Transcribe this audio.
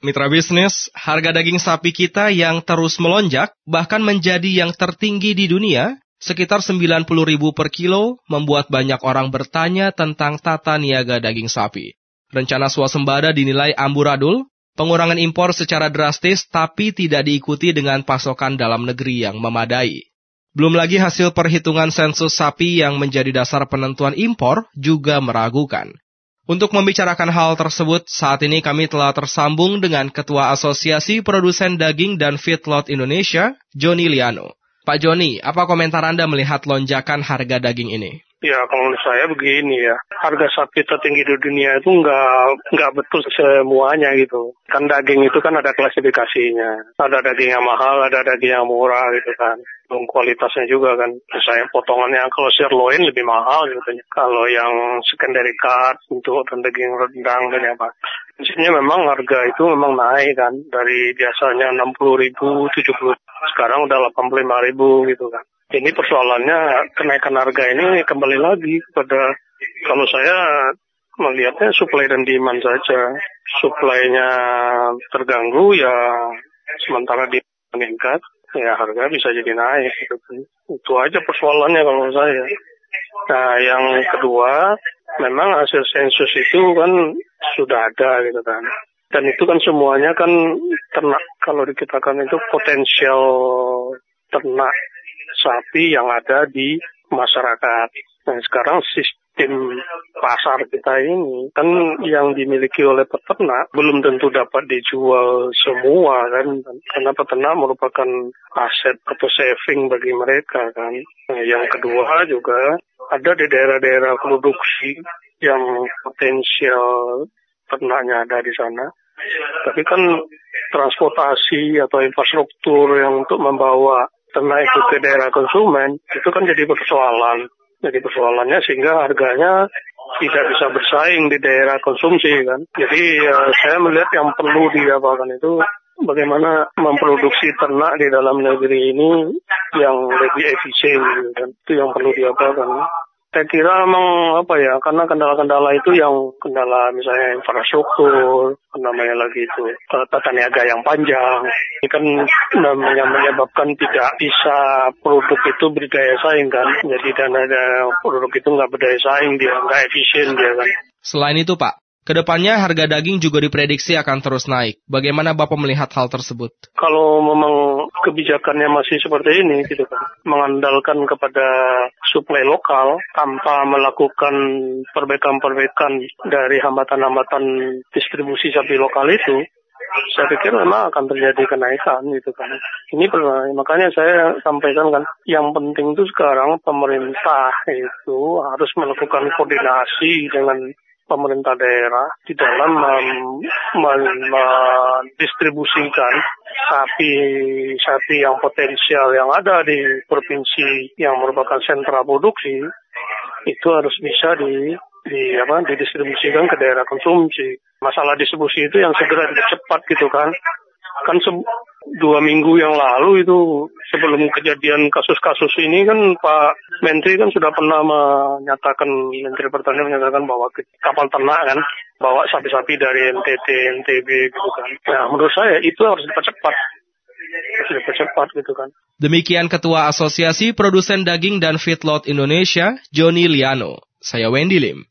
Mitra bisnis, harga daging sapi kita yang terus melonjak, bahkan menjadi yang tertinggi di dunia, sekitar 90.000 per kilo, membuat banyak orang bertanya tentang tata niaga daging sapi. Rencana swasembada dinilai amburadul, pengurangan impor secara drastis tapi tidak diikuti dengan pasokan dalam negeri yang memadai. Belum lagi hasil perhitungan sensus sapi yang menjadi dasar penentuan impor juga meragukan. Untuk membicarakan hal tersebut, saat ini kami telah tersambung dengan Ketua Asosiasi Produsen Daging dan Feedlot Indonesia, Joni Liano. Pak Joni, apa komentar Anda melihat lonjakan harga daging ini? Ya, kalau menurut saya begini ya, harga sapi tertinggi di dunia itu nggak betul semuanya gitu. Kan daging itu kan ada klasifikasinya. Ada daging yang mahal, ada daging yang murah gitu kan. Belum kualitasnya juga kan. Misalnya potongannya kalau sirloin lebih mahal gitu. Kalau yang secondary cut untuk daging rendang dan apa. Intinya memang harga itu memang naik kan. Dari biasanya 60.000, 70. Sekarang udah 85.000 gitu kan. Ini persoalannya kenaikan harga ini kembali lagi kepada, kalau saya melihatnya supply dan demand saja. Supply-nya terganggu ya, sementara dia meningkat, ya harga bisa jadi naik. Gitu. Itu aja persoalannya kalau saya. Nah yang kedua, memang hasil sensus itu kan sudah ada gitu kan. Dan itu kan semuanya kan ternak, kalau dikatakan itu potensial ternak sapi yang ada di masyarakat. Nah, sekarang sistem pasar kita ini kan yang dimiliki oleh peternak belum tentu dapat dijual semua kan, karena peternak merupakan aset atau saving bagi mereka kan. Nah, yang kedua juga ada di daerah-daerah produksi yang potensial ternaknya ada di sana. Tapi kan transportasi atau infrastruktur yang untuk membawa ternak itu ke daerah konsumen, itu kan jadi persoalan. Jadi persoalannya sehingga harganya tidak bisa bersaing di daerah konsumsi kan. Jadi saya melihat yang perlu diapakan itu bagaimana memproduksi ternak di dalam negeri ini yang lebih efisien gitu kan. Itu yang perlu diapakan. Saya kira memang karena kendala-kendala itu yang kendala misalnya infrastruktur, namanya lagi itu tata niaga yang panjang. Ini kan namanya menyebabkan tidak bisa produk itu berdaya saing kan. Jadi dana produk itu nggak berdaya saing, dia nggak efisien dia kan. Selain itu Pak, kedepannya harga daging juga diprediksi akan terus naik. Bagaimana Bapak melihat hal tersebut? Kalau memang kebijakannya masih seperti ini, gitu kan, mengandalkan kepada suplai lokal tanpa melakukan perbaikan-perbaikan dari hambatan-hambatan distribusi sapi lokal itu, saya pikir memang akan terjadi kenaikan gitu kan. Ini makanya saya sampaikan kan, yang penting itu sekarang pemerintah itu harus melakukan koordinasi dengan pemerintah daerah di dalam mendistribusikan sapi yang potensial yang ada di provinsi yang merupakan sentra produksi itu harus bisa didistribusikan ke daerah konsumsi. Masalah distribusi itu yang segera cepat gitu kan. Kan 2 minggu yang lalu itu sebelum kejadian kasus-kasus ini kan Pak Menteri kan sudah pernah Menteri Pertanian menyatakan bahwa kapal ternak kan bawa sapi-sapi dari NTT, NTB gitu kan. Nah menurut saya itu harus dipercepat. Gitu kan. Demikian Ketua Asosiasi Produsen Daging dan Feedlot Indonesia, Joni Liano. Saya Wendy Lim.